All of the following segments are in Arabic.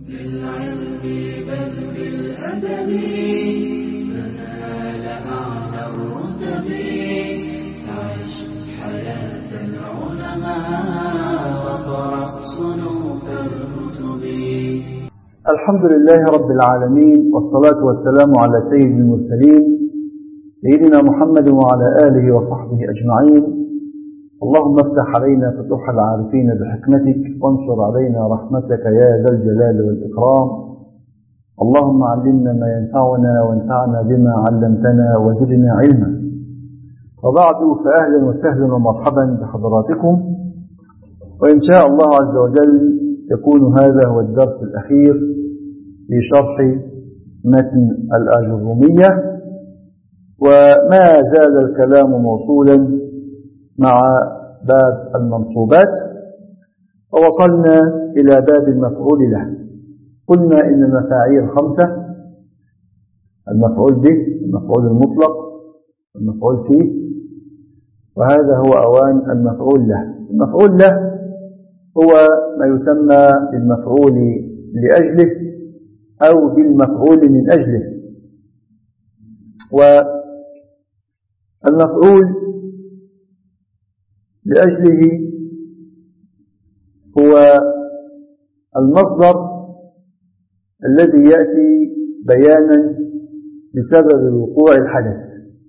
بالعلم بل بالأدب تنال أعلى الرتب عش حياة العلماء وقرأ صنوف الكتب. الحمد لله رب العالمين، والصلاة والسلام على سيد المرسلين سيدنا محمد وعلى آله وصحبه أجمعين. اللهم افتح علينا فتوح العارفين بحكمتك، وانشر علينا رحمتك يا ذا الجلال والإكرام. اللهم علمنا ما ينفعنا وانفعنا بما علمتنا وزدنا علما. وبعد، فأهلا وسهلا ومرحبا بحضراتكم، وإن شاء الله عز وجل يكون هذا هو الدرس الأخير في شرح متن الآجرومية، وما زال الكلام موصولا مع باب المنصوبات، ووصلنا إلى باب المفعول له. قلنا إن المفاعيل 5: المفعول به، المفعول المطلق، المفعول فيه، وهذا هو أوان المفعول له. المفعول له هو ما يسمى بالمفعول لأجله أو بالمفعول من أجله. والمفعول لأجله هو المصدر الذي يأتي بيانا لسبب وقوع الحدث،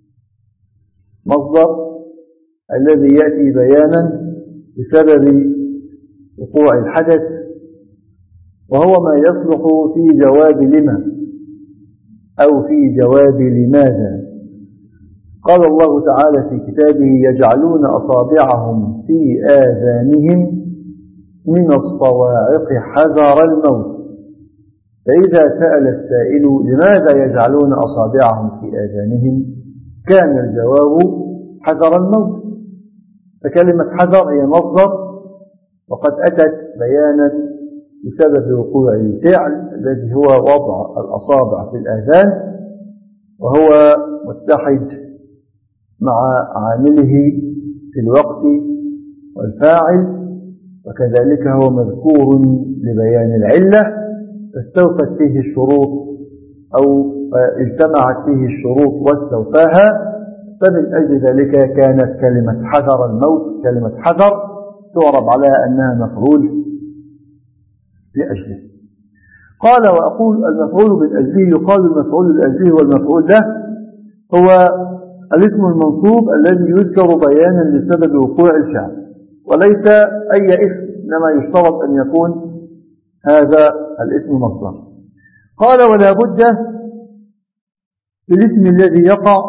مصدر الذي يأتي بيانا لسبب وقوع الحدث، وهو ما يصلح في جواب لما أو في جواب لماذا. قال الله تعالى في كتابه: يجعلون أصابعهم في آذانهم من الصواعق حذر الموت. فإذا سأل السائل لماذا يجعلون أصابعهم في آذانهم، كان الجواب حذر الموت. فكلمة حذر هي مصدر، وقد أتت بيانا بسبب وقوع الفعل الذي هو وضع الأصابع في الآذان، وهو متحد مع عامله في الوقت والفاعل، وكذلك هو مذكور لبيان العلة، فاستوفت فيه الشروط أو اجتمعت فيه الشروط واستوفاها. فمن أجل ذلك كانت كلمة حذر الموت كلمة حذر تعرب على أنها مفعول لأجله. قال: وأقول المفعول من أجله يقال المفعول لأجله والمفعول له هو الاسم المنصوب الذي يذكر بيانا لسبب وقوع الفعل، وليس أي اسم، إنما يشترط أن يكون هذا الاسم مصدر. قال: ولا بد بالاسم الذي يقع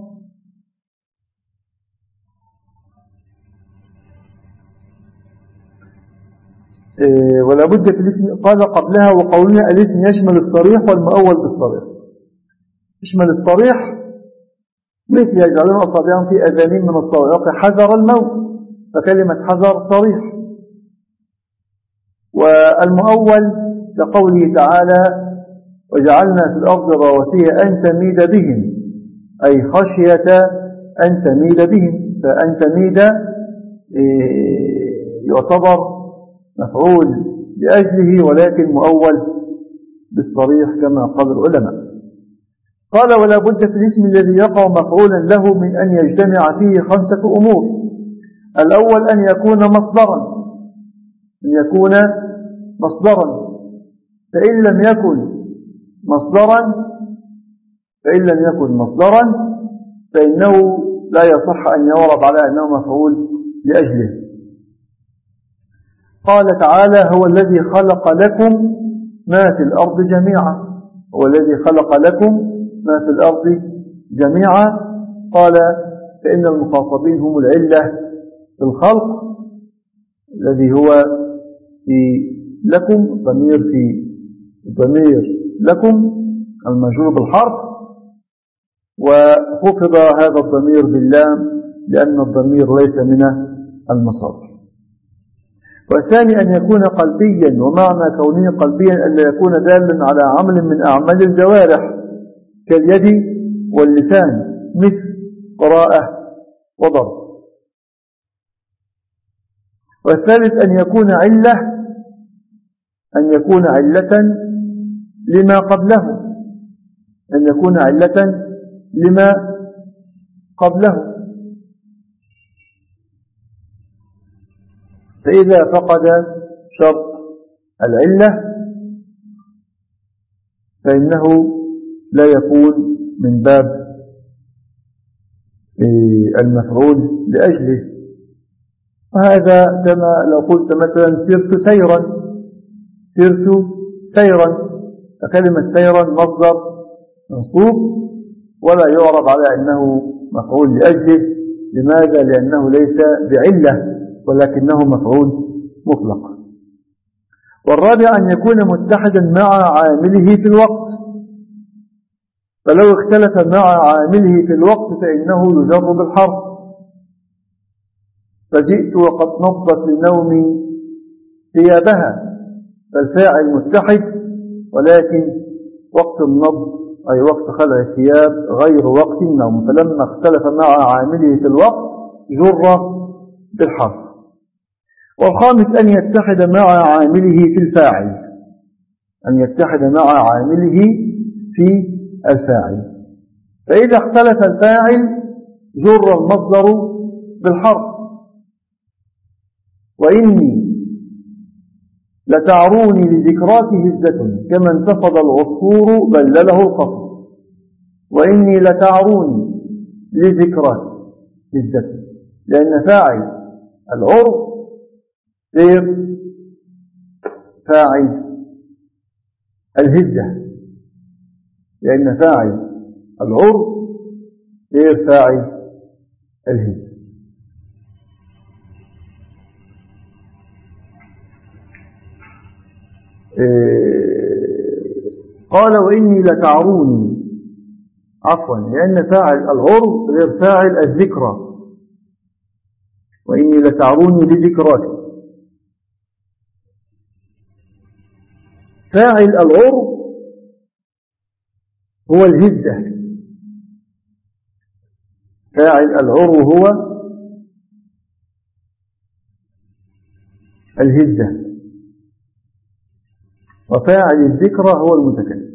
ولا بد في الاسم. قال قبلها: وقولنا الاسم يشمل الصريح والمؤول بالصريح. يشمل الصريح مثل يجعلون أصابعهم في آذانهم من الصواعق حذر الموت، فكلمة حذر صريح. والمؤول كقوله تعالى: وجعلنا في الأرض رواسي أن تميد بهم، أي خشية أن تميد بهم. فأن تميد يعتبر مفعول لأجله، ولكن مؤول بالصريح كما قال العلماء. قال: ولا بد في الاسم الذي يقع مفعولا له من أن يجتمع فيه 5 أمور. الأول أن يكون مصدرا، فإن لم يكن مصدرا فإنه لا يصح أن يعرب على أنه مفعول لأجله. قال تعالى: هو الذي خلق لكم ما في الأرض جميعا. هو الذي خلق لكم ما في الأرض جميعا. قال: فإن المخاطبين هم العلة في الخلق، الذي هو في لكم، الضمير لكم المجرور بالحرف، وخفض هذا الضمير باللام لأن الضمير ليس من المصادر. والثاني أن يكون قلبيا، ومعنى كونه قلبيا أن يكون دالا على عمل من أعمال الجوارح كاليد واللسان، مثل قراءة وضرب. والثالث أن يكون علة أن يكون علة لما قبله، أن يكون علة لما قبله. فإذا فقد شرط العلة فإنه لا يكون من باب المفعول لأجله. وهذا كما لو قلت مثلا سرت سيرا، فكلمة سيرا مصدر منصوب ولا يعرب على أنه مفعول لأجله. لماذا؟ لأنه ليس بعلة ولكنه مفعول مطلق. والرابع أن يكون متحدا مع عامله في الوقت، فلو اختلف مع عامله في الوقت فإنه يجر بالحرف. فجئت وقد نضت لنومي ثيابها، فالفاعل متحد ولكن وقت النض أي وقت خلع الثياب غير وقت النوم، فلما اختلف مع عامله في الوقت جر بالحرف. والخامس أن يتحد مع عامله في الفاعل، أن يتحد مع عامله في الفاعل. فإذا اختلف الفاعل جر المصدر بالحرف. وإني لتعروني لذكراك هزة كما انتفض العصفور بلله القطر. وإني لتعروني لذكراك هزة، لأن فاعل العرب غير فاعل الهزة، لأن فاعل العرب غير فاعل الهزة. قال وإني لتعروني، عفوا، لأن فاعل العرب غير فاعل الذكرى. وإني لتعروني لذكراك، فاعل العرب هو الهزة، فاعل العرب هو الهزة، وفاعل الذكرى هو المتكلم.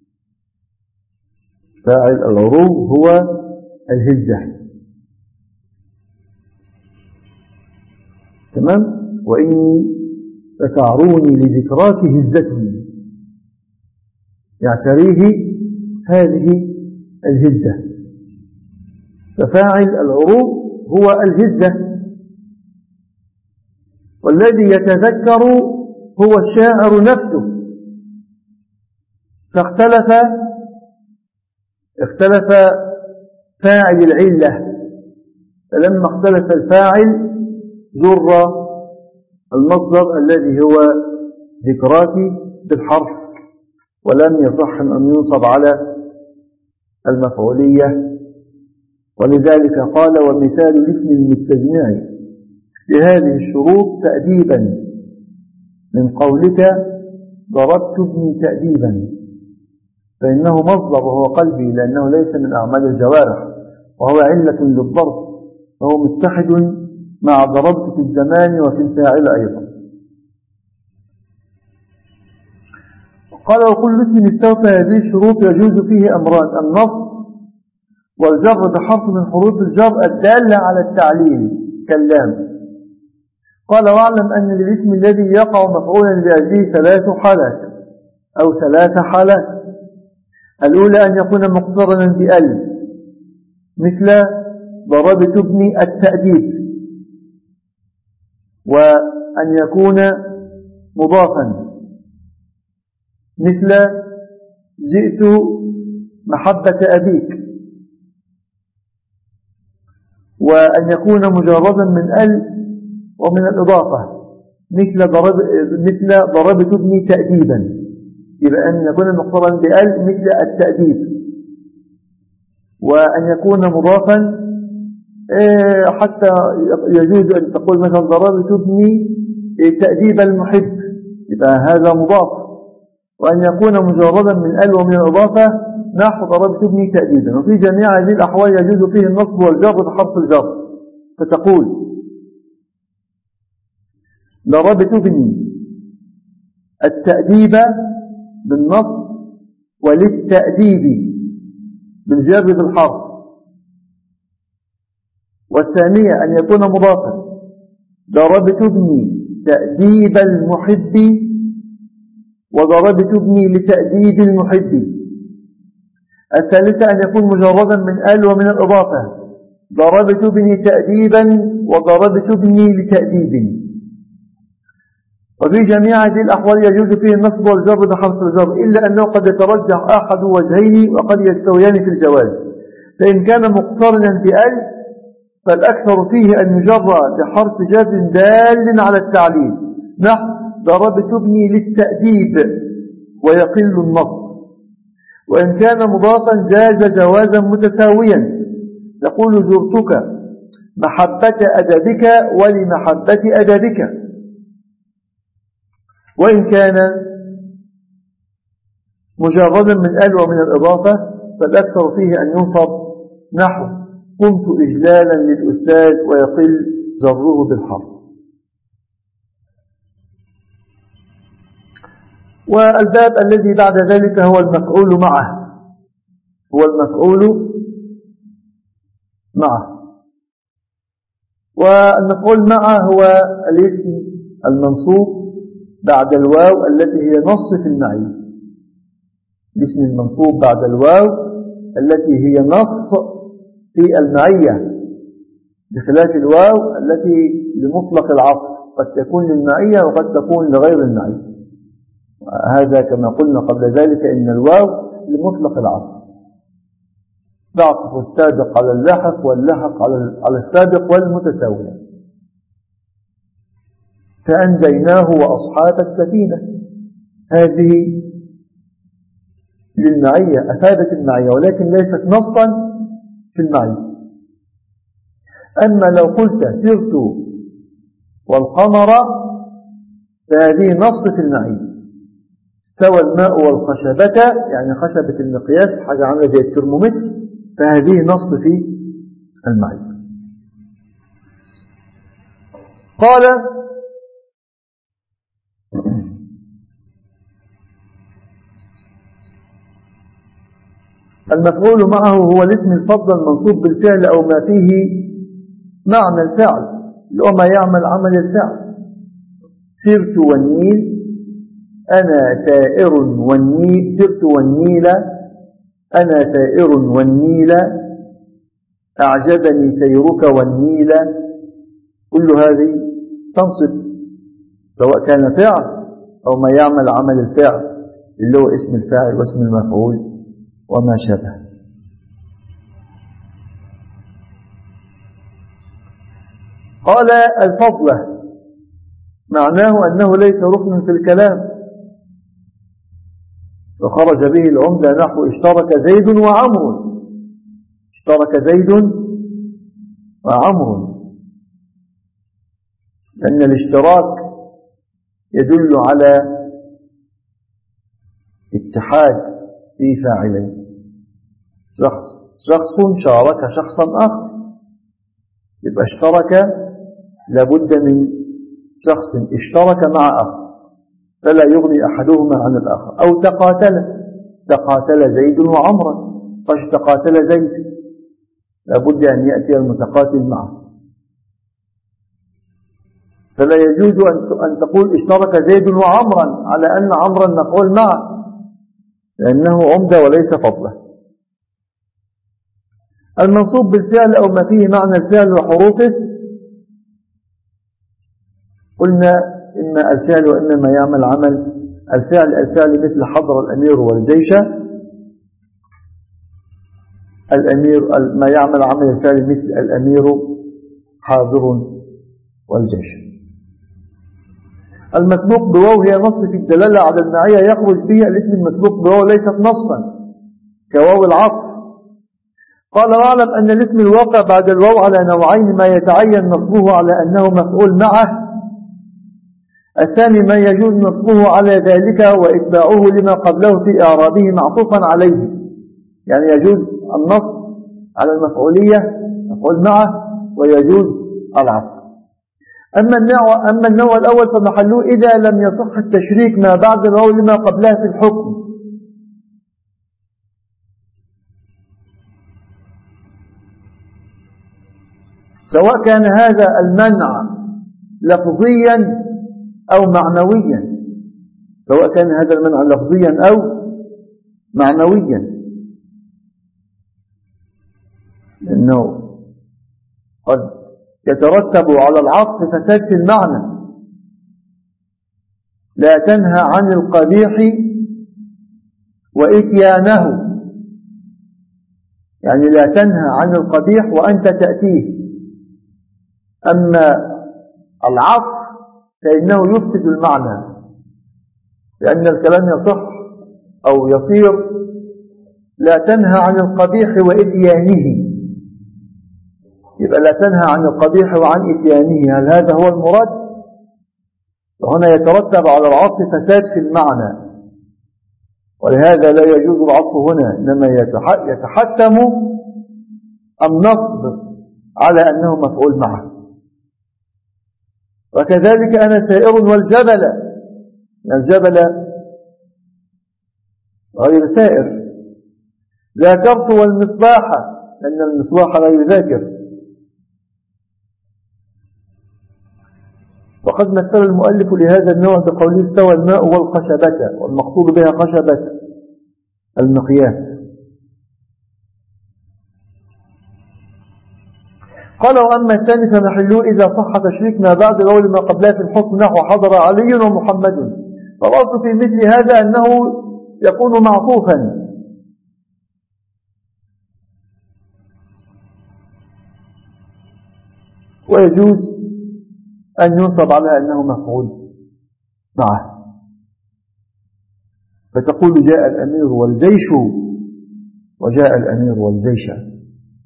فاعل العروض هو الهزة. تمام. وإني لتعروني لذكراك هزة، يعتريه هذه الهزة. ففاعل العروض هو الهزة، والذي يتذكر هو الشاعر نفسه. اختلف فاعل العلة، فلما اختلف الفاعل جر المصدر الذي هو ذكراك بالحرف، ولم يصح أن ينصب على المفعولية. ولذلك قال ومثال الاسم المستجمع لهذه الشروط تأديبا من قولك ضربت ابني تأديبا، فإنه مصدر وهو قلبي لأنه ليس من أعمال الجوارح، وهو علة للضرب، وهو متحد مع ضربت في الزمان وفي الفاعل أيضا. قال وكل اسم استوفى هذه الشروط يجوز فيه أمران: النصب والجر بحرف من حروف الجر الدالة على التعليل كاللام. قال واعلم أن للاسم الذي يقع مفعولا لأجله ثلاث حالات. الأولى أن يكون مقترنا بأل، مثل ضربت ابني التأديب، وأن يكون مضافا، مثل جئت محبة أبيك، وأن يكون مجردا من ال ومن الإضافة، مثل ضربت ابني تأديبا، يبقى أن يكون مقترنا بأل مثل التأديب. وأن يكون مضافا حتى يجوز أن تقول مثلا ضربت ابني تأديب المحب، يبقى هذا مضاف. وأن يكون مجردا من ال ومن الإضافة نحو ضربت ابني تأديبا. وفي جميع هذه الأحوال يجوز فيه النصب والجر بحرف الجر، فتقول ضربت ابني التأديب بالنصب وللتأديب بالجر بالحرف. والثانية أن يكون مضافا، ضربت ابني تأديب المحب وضربت ابني لتأديب المحب. الثالثة أن يكون مجردا من ال ومن الإضافة، ضربت ابني تأديبا وضربت ابني لتأديب. وفي جميع هذه الأحوال يجوز فيه النصب والجر بحرف الجر، إلا أنه قد يترجح أحد وجهين وقد يستويان في الجواز. فإن كان مقترنا بأل فالأكثر فيه أن يجر بحرف جر دال على التعليل، نحو ضربت ابني للتأديب ويقل النصب. وإن كان مضافا جاز جوازا متساويا، تقول زرتك محبة أدبك ولمحبة أدبك. وإن كان مجردا من ال ومن الإضافة فالأكثر فيه أن ينصب، نحو قمت إجلالا للأستاذ ويقل جره بالحرف. والباب الذي بعد ذلك هو المفعول معه، هو المفعول معه. والمفعول معه هو الاسم المنصوب بعد الواو التي هي نص في المعية. الاسم المنصوب بعد الواو التي هي نص في المعية، بخلاف الواو التي لمطلق العطف، قد تكون للمعية وقد تكون لغير المعية. هذا كما قلنا قبل ذلك إن الواو لمطلق العطف، بعطف السابق على اللحق واللحق على السابق والمتساوية. فأنجيناه وأصحاب السفينة، هذه للمعية، أفادت المعية ولكن ليست نصا في المعية. أما لو قلت سرت والقمر فهذه نص في المعية. استوى الماء والخشبة، يعني خشبة المقياس، حاجة عاملة زي الترمومتر، فهذه نص في المعية. قال المفعول معه هو الاسم الفضل المنصوب بالفعل أو ما فيه معنى الفعل، اللي هو ما يعمل عمل الفعل. سرت والنيل، أنا سائر والنيل، سرت والنيل، أنا سائر والنيل، أعجبني سيرك والنيل. كل هذه تنصب سواء كان فعل أو ما يعمل عمل الفعل اللي هو اسم الفاعل واسم المفعول وما شابه. قال الفضلة معناه أنه ليس ركن في الكلام، وخرج به العمدة نحو اشترك زيد وعمر، اشترك زيد وعمر، لأن الاشتراك يدل على اتحاد في فاعلين. شخص شارك شخصا آخر، يبقى اشترك لابد من شخص اشترك مع آخر، فلا يغني أحدهما عن الآخر. أو تقاتل زيد وعمرا، فاشتقاتل زيد، لابد أن يأتي المتقاتل معه. فلا يجوز أن تقول اشترك زيد وعمرا على أن عمرا مفعول معه، لأنه عمدة وليس فضله. المنصوب بالفعل أو ما فيه معنى الفعل وحروفه، قلنا إما الفعل وإما ما يعمل عمل الفعل مثل حضر الأمير والجيش. الأمير ما يعمل عمل الفعل مثل الأمير حاضر والجيش. المسبوق بواو هي نص في الدلالة على المعية يخرج فيها الاسم المسبوق بواو ليست نصا كواو العطف. قال واعلم أن الاسم الواقع بعد الواو على نوعين: ما يتعين نصبه على أنه مفعول معه، الثاني ما يجوز نصبه على ذلك وإتباعه لما قبله في إعرابه معطوفا عليه، يعني يجوز النصب على المفعولية مفعول معه ويجوز العطف. أما النوع الأول فمحله إذا لم يصح التشريك ما بعد الواو لما قبلها في الحكم، سواء كان هذا المنع لفظيا أو معنويا، سواء كان هذا المنع لفظيا أو معنويا، لأنه قد يترتب على العطف فساد في المعنى. لا تنهى عن القبيح وإتيانه، يعني لا تنهى عن القبيح وأنت تأتيه. أما العطف فإنه يفسد المعنى، لأن الكلام يصح أو يصير لا تنهى عن القبيح وإتيانه، يبقى لا تنهى عن القبيح وعن إتيانه، هل هذا هو المراد؟ وهنا يترتب على العطف فساد في المعنى، ولهذا لا يجوز العطف هنا، إنما يتحتم النصب على أنه مفعول معه. وكذلك أنا سائر والجبل، الجبل غير سائر. ذاكرت والمصباح، لأن المصباح لا يذاكر. وقد مثل المؤلف لهذا النوع بقوله استوى الماء والخشبة، والمقصود بها خشبة المقياس. قال وأما الثاني فمحله إذا صح تشريك ما بعد الأول ما قبلها في الحكم، نحو حضر علي ومحمد، فالأصل في مثل هذا أنه يكون معطوفا، ويجوز أن ينصب على أنه مفعول معه، فتقول جاء الأمير والجيش وجاء الأمير والجيش.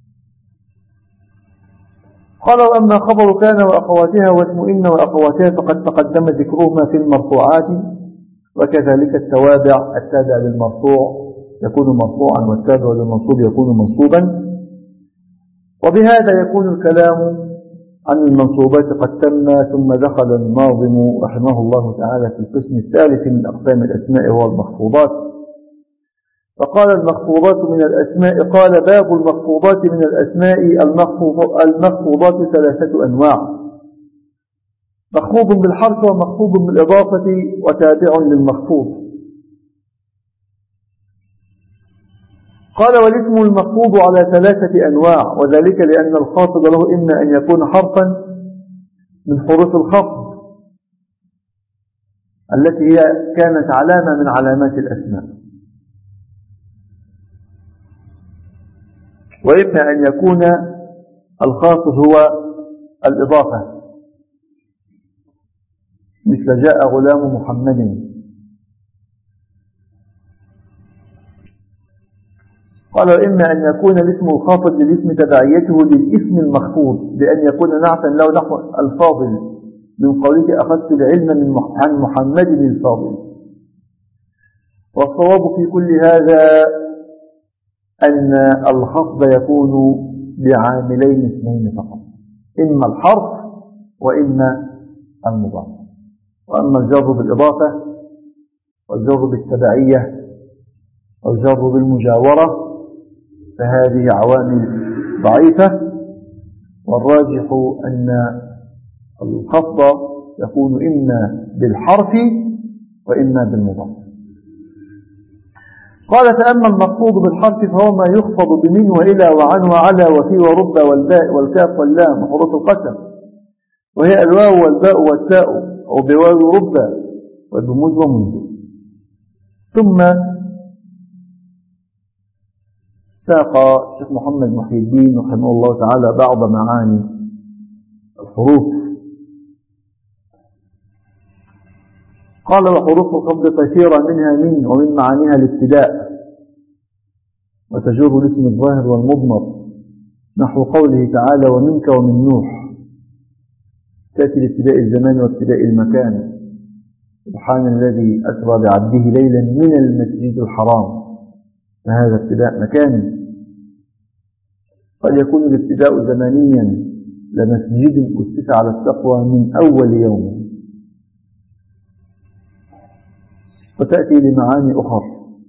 قال وأما خبر كان وأخواتها واسم إن وأخواتها فقد تقدم ذكرهما في المرفوعات، وكذلك التوابع التابع للمرفوع يكون مرفوعا والتابع للمنصوب يكون منصوبا. وبهذا يكون الكلام عن المنصوبات قد تم. ثم دخل الناظم رحمه الله تعالى في القسم الثالث من أقسام الأسماء وهو المخفوضات، فقال المخفوضات من الأسماء. قال باب المخفوضات من الأسماء. المخفوضات ثلاثة أنواع: مخفوض بالحرف ومخفوض بالإضافة وتابع للمخفوض. قال والاسم المخفوض على ثلاثة أنواع، وذلك لأن الخافض له إما أن يكون حرفا من حروف الخفض التي هي كانت علامة من علامات الأسماء، وإما أن يكون الخافض هو الإضافة، مثل جاء غلام محمد. قال وإما أن يكون الاسم الخافض للاسم تبعيته للاسم المخفوض بأن يكون نعتا له نحو الفاضل من قولك أخذت العلم عن محمد الفاضل. والصواب في كل هذا أن الخفض يكون بعاملين اثنين فقط، إما الحرف وإما المضاف. وأما الجر بالإضافة والجر بالتبعية والجر بالمجاورة فهذه عوامل ضعيفة، والراجح أن الخفض يكون إما بالحرف وإما بالمضاف. قال فأما المخفوض بالحرف فهو ما يخفض بمن وإلى وعن وعلى وفي ورب والباء والكاف واللام وحروف القسم، وهي الواو والباء والتاء، أو بواو رب وبمد ومنذ. ثم ساق الشيخ محمد محي الدين رحمه الله تعالى بعض معاني الحروف. قال وحروف الخفض كثيرة منها من ومن معانيها الابتداء، وتجر الاسم الظاهر والمضمر نحو قوله تعالى ومنك ومن نوح، تأتي لابتداء الزمان وابتداء المكان. سبحان الذي أسرى بعبده ليلا من المسجد الحرام، فهذا ابتداء مكاني. قد يكون الابتداء زمانيا لمسجد أسس على التقوى من أول يوم. وتأتي لمعاني أخر: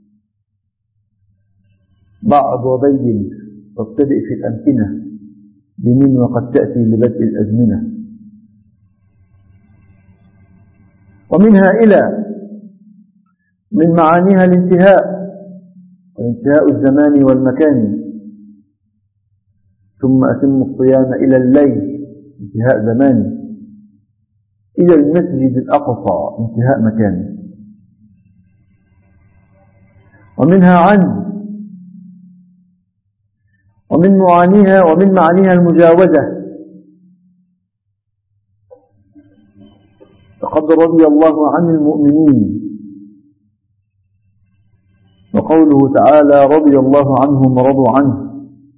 بعض وبين وابتدئ في الأمكنة بمن وقد تأتي لبدء الأزمنة. ومنها إلى من معانيها الانتهاء وانتهاء الزمان والمكان. ثم أتم الصيام إلى الليل انتهاء زمان، إلى المسجد الأقصى انتهاء مكان. ومنها عن ومن معانيها المجاوزة. لقد رضي الله عن المؤمنين، وقوله تعالى: رضي الله عنهم ورضوا عنه.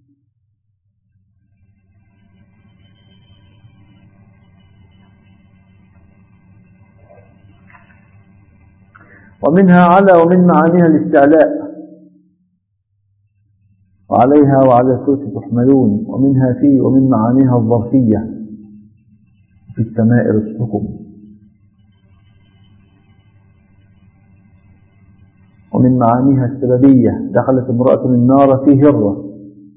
ومنها على ومن معانيها الاستعلاء، وعليها وعلى الفلك تحملون. ومنها في ومن معانيها الظرفية: في السماء رزقكم. ومن معانيها السببية: دخلت امرأة النار في هرة.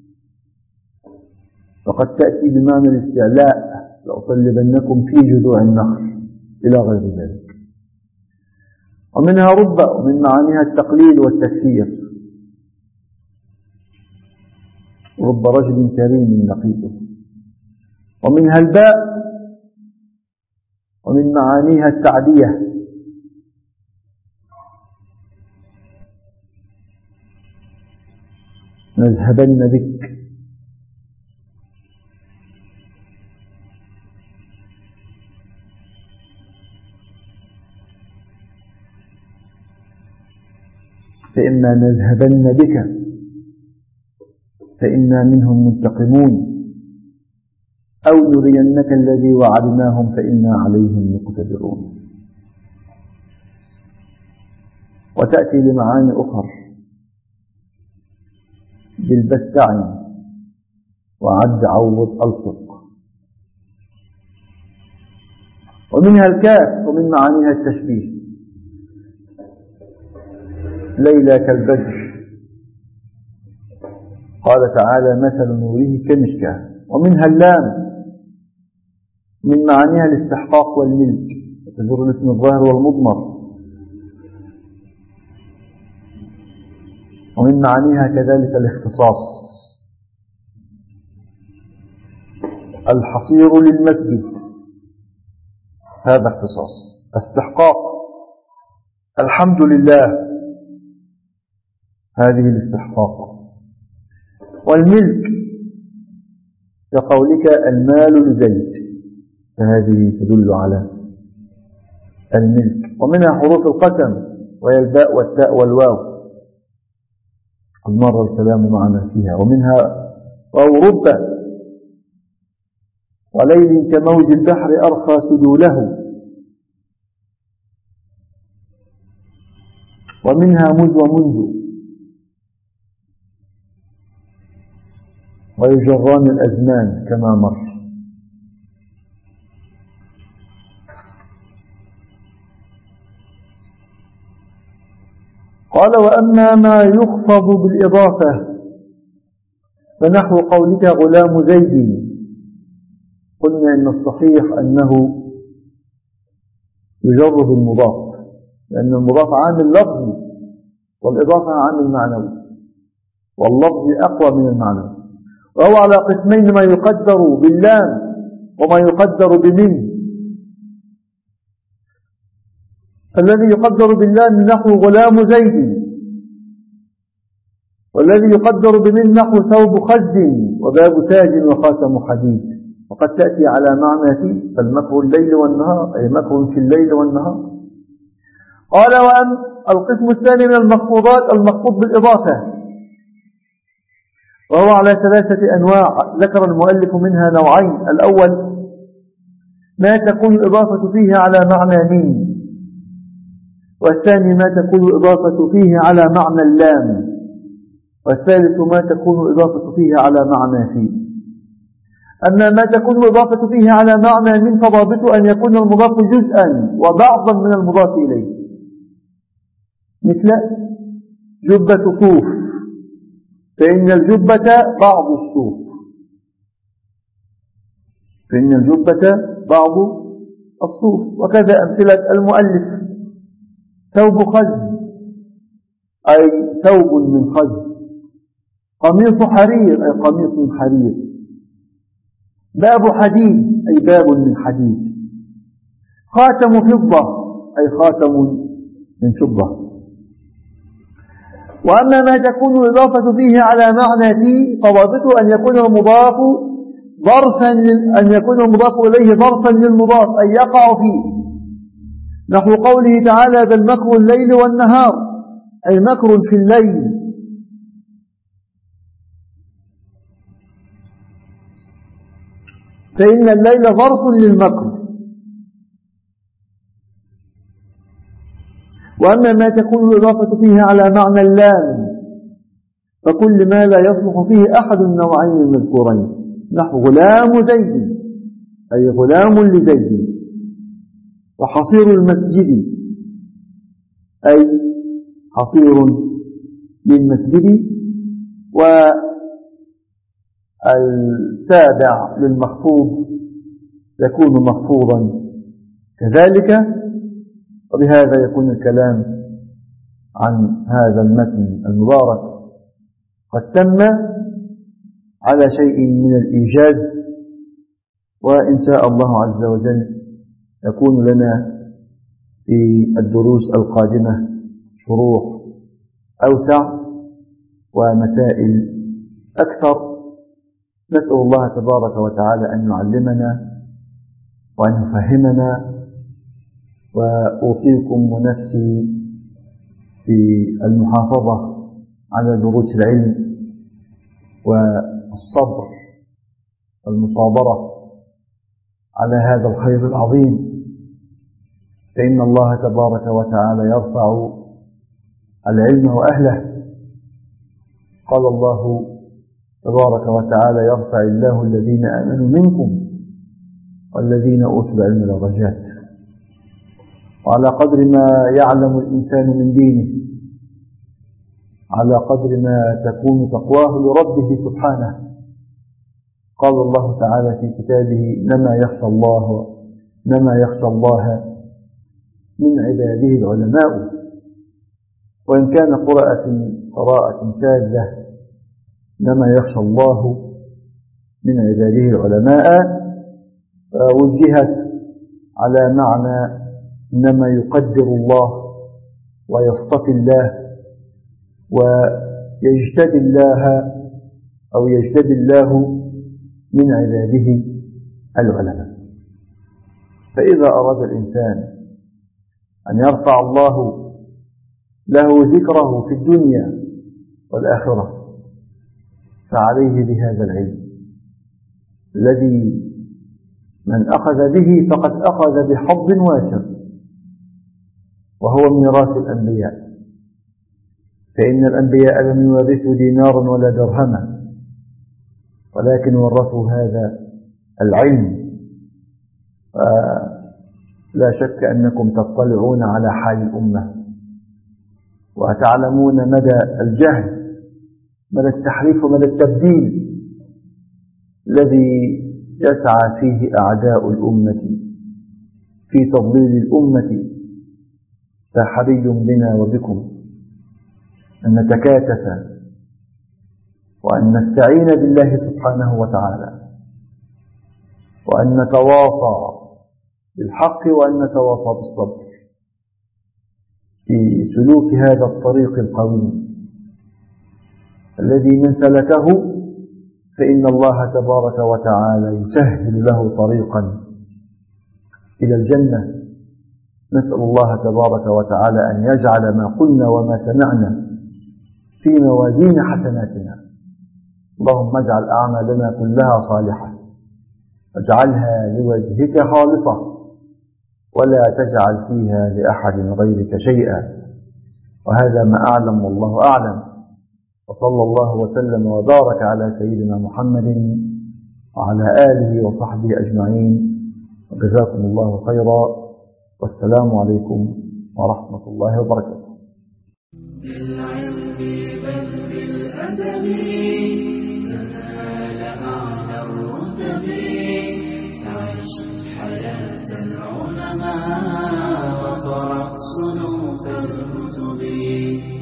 وقد تأتي بمعنى الاستعلاء: لأصلبنكم في جذوع النخل، إلى غير ذلك. ومنها رب، ومن معانيها التقليل والتكثير: رب رجل كريم لقيته. ومنها الباء، ومن معانيها التعدية: نذهبن بك. فإما نذهبن بك فإنا منهم منتقمون، أو نرينك الذي وعدناهم فإنا عليهم مقتدرون. وتأتي لمعاني أخر: بالبستعن، وعد عوض ألصق. ومنها الكاف، ومن معانيها التشبيه: ليلى كالبدر. قال تعالى: مثل نوره كمشكاة. ومنها اللام، من معانيها الاستحقاق والملك، وتجر الاسم الظاهر والمضمر. ومن معانيها كذلك الاختصاص: الحصير للمسجد، هذا اختصاص. استحقاق: الحمد لله، هذه الاستحقاق. والملك كقولك: المال لزيد، فهذه تدل على الملك. ومنها حروف القسم، وهي الباء والتاء والواو، قد مر الكلام معنا فيها. ومنها واو رب، وليل كموج البحر أرخى سدوله. ومنها مذ ومنذ، ويجران الأزمان كما مر. قال: وأما ما يخفض بالإضافة فنحو قولك غلام زيد. قلنا إن الصحيح أنه يجر بالمضاف، لأن المضاف عامل لفظي والإضافة عامل معنوي، واللفظ أقوى من المعنوي. وهو على قسمين: ما يقدر باللام وما يقدر بمن. الذي يقدر باللام نحو غلام زيد، والذي يقدر بمن نحو ثوب خز وباب ساج وخاتم حديد. وقد تأتي على معنى في، فالمكر الليل والنهار، أي مكر في الليل والنهار. قال: وأن القسم الثاني من المخفوضات المخفوض بالإضافة، وهو على 3 أنواع. ذكر المؤلف منها نوعين: الأول ما تكون الإضافة فيه على معنى من، والثاني ما تكون الإضافة فيه على معنى اللام، والثالث ما تكون الإضافة فيه على معنى في. أما ما تكون الإضافة فيه على معنى من فضابطه أن يكون المضاف جزءا وبعضا من المضاف إليه، مثل جبة صوف، فإن الجبة بعض الصوف، فإن الجبة بعض الصوف. وكذا أمثلة المؤلف ثوب خز أي ثوب من خز، قميص حرير أي قميص من حرير، باب حديد أي باب من حديد، خاتم فضة أي خاتم من فضة. وأما ما تكون الإضافة فيه على معنى فيه فضابطه أن يكون المضاف إليه ظرفا للمضاف أي يقع فيه، نحو قوله تعالى بل مكر الليل والنهار أي مكر في الليل، فإن الليل ظرف للمكر. وأما ما تكون الإضافة فيه على معنى اللام فكل ما لا يصلح فيه أحد النوعين المذكورين، نحو غلام زيد أي غلام لزيد، وحصير المسجد أي حصير للمسجد، والتابع للمخفوض يكون مخفوضا كذلك. وبهذا يكون الكلام عن هذا المتن المبارك قد تم على شيء من الإيجاز، وإن شاء الله عز وجل يكون لنا في الدروس القادمة شروح أوسع ومسائل أكثر. نسأل الله تبارك وتعالى أن يعلمنا وأن يفهمنا، وأوصيكم ونفسي في المحافظة على دروس العلم والصبر والمصابرة على هذا الخير العظيم، فإن الله تبارك وتعالى يرفع العلم وأهله. قال الله تبارك وتعالى يرفع الله الذين آمنوا منكم والذين أوتوا العلم درجات. وعلى قدر ما يعلم الإنسان من دينه على قدر ما تكون تقواه لربه سبحانه. قال الله تعالى في كتابه إنما يخشى الله من عباده العلماء. وإن كان قراءة شاذة إنما يخشى الله من عباده العلماء وجهت على معنى إنما يقدر الله ويصطفي الله ويجتبي الله أو يجتبي الله من عباده العلماء. فإذا أراد الإنسان أن يرفع الله له ذكره في الدنيا والآخرة فعليه بهذا العلم الذي من أخذ به فقد أخذ بحظ وافر، وهو ميراث الأنبياء. فإن الأنبياء لم يورثوا دينارا ولا درهما، ولكن ورثوا هذا العلم. لا شك أنكم تطلعون على حال الأمة وتعلمون مدى الجهل، مدى التحريف ومدى التبديل الذي يسعى فيه أعداء الأمة في تضليل الأمة. فحري بنا وبكم أن نتكاتف وأن نستعين بالله سبحانه وتعالى، وأن نتواصى بالحق وأن نتواصى بالصبر في سلوك هذا الطريق القويم الذي من سلكه فإن الله تبارك وتعالى يسهل له طريقا إلى الجنة. نسأل الله تبارك وتعالى أن يجعل ما قلنا وما سمعنا في موازين حسناتنا. اللهم اجعل أعمالنا كلها صالحة واجعلها لوجهك خالصة ولا تجعل فيها لأحد غيرك شيئا. وهذا ما أعلم والله أعلم، وصلى الله وسلم وبارك على سيدنا محمد وعلى آله وصحبه أجمعين، وجزاكم الله خيرا، والسلام عليكم ورحمة الله وبركاته. بالعلم بل بالأدب تنال أعلى الرتب، عش حياة العلماء وقرأ صنوف الكتب.